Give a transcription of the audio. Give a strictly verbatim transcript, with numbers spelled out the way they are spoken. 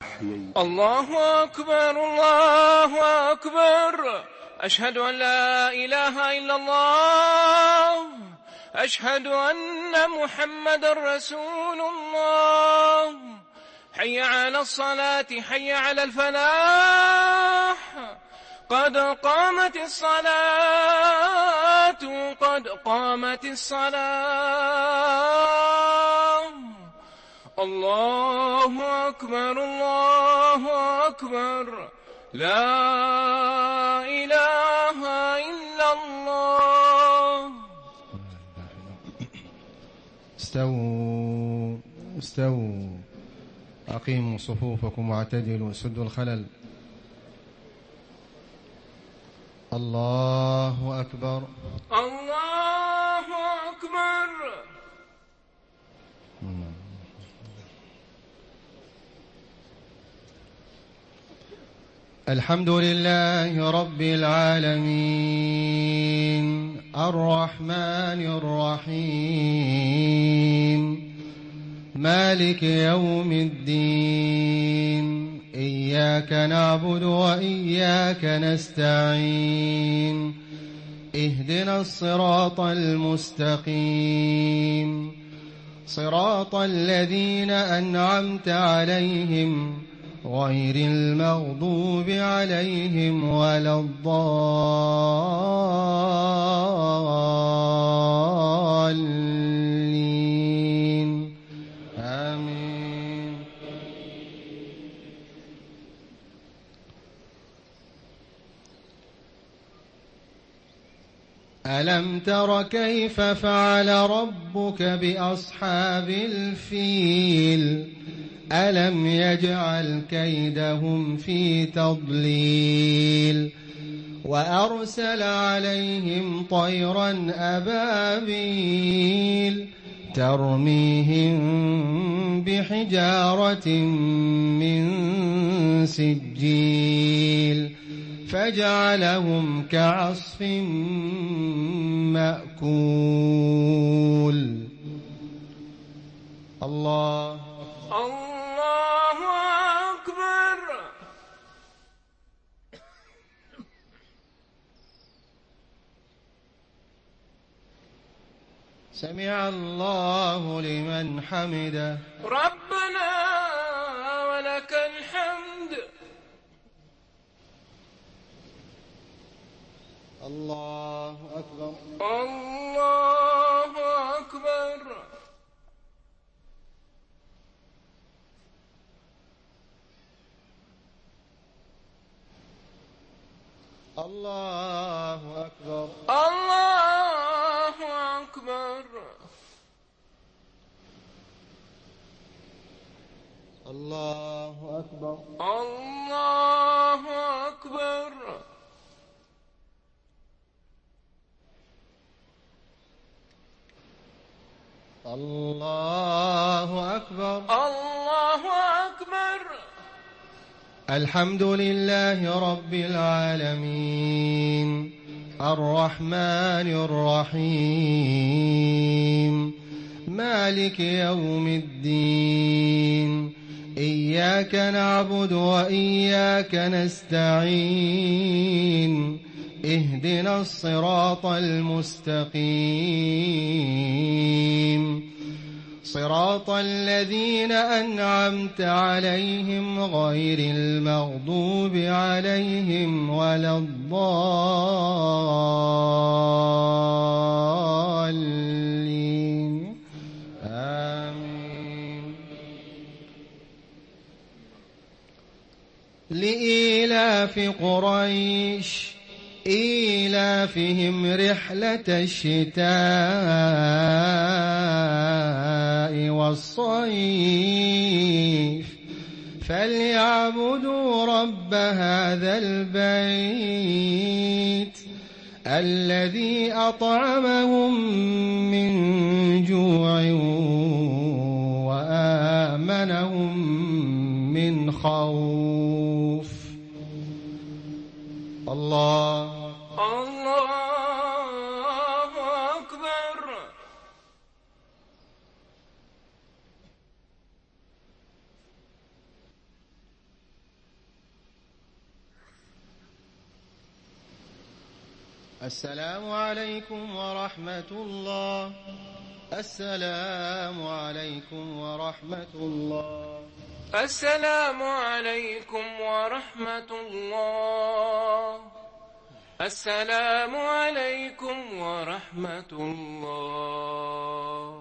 الله أكبر الله أكبر. أشهد أن لا إله إلا الله. أشهد أن محمد رسول الله. حي على الصلاة حي على الفلاح. قد قامت الصلاة قد قامت الصلاة. الله أكبر الله أكبر. لا إله إلا الله. استووا استووا أقيموا صفوفكم واعتدلوا سدوا الخلل. الله أكبر الله أكبر. الحمد لله رب العالمين الرحمن الرحيم مالك يوم الدين. إياك نعبد وإياك نستعين. اهدنا الصراط المستقيم صراط الذين أنعمت عليهم غير المغضوب عليهم ولا الضالين. آمين. ألم تر كيف فعل ربك بأصحاب الفيل؟ ألم يجعل كيدهم في تضليل وأرسل عليهم طيرا أبابيل ترميهم بحجارة من سجيل فجعلهم كعصف مأكول. الله الله أكبر. سمع الله لمن حمده. ربنا ولك الحمد. الله أكبر الله أكبر. الله أكبر الله أكبر. الله أكبر الله أكبر. الله أكبر الله أكبر. الحمد لله رب العالمين الرحمن الرحيم مالك يوم الدين. إياك نعبد وإياك نستعين. اهدنا الصراط المستقيم صراط الذين أنعمت عليهم غير المغضوب عليهم ولا الضالين. آمين. لإيلاف قريش إيلافهم رحلة الشتاء والصيف فليعبدوا رب هذا البيت الذي أطعمهم من جوع وآمنهم من خوف. الله الله أكبر. السلام عليكم ورحمة الله. السلام عليكم ورحمة الله. السلام عليكم ورحمة الله. السلام عليكم ورحمة الله.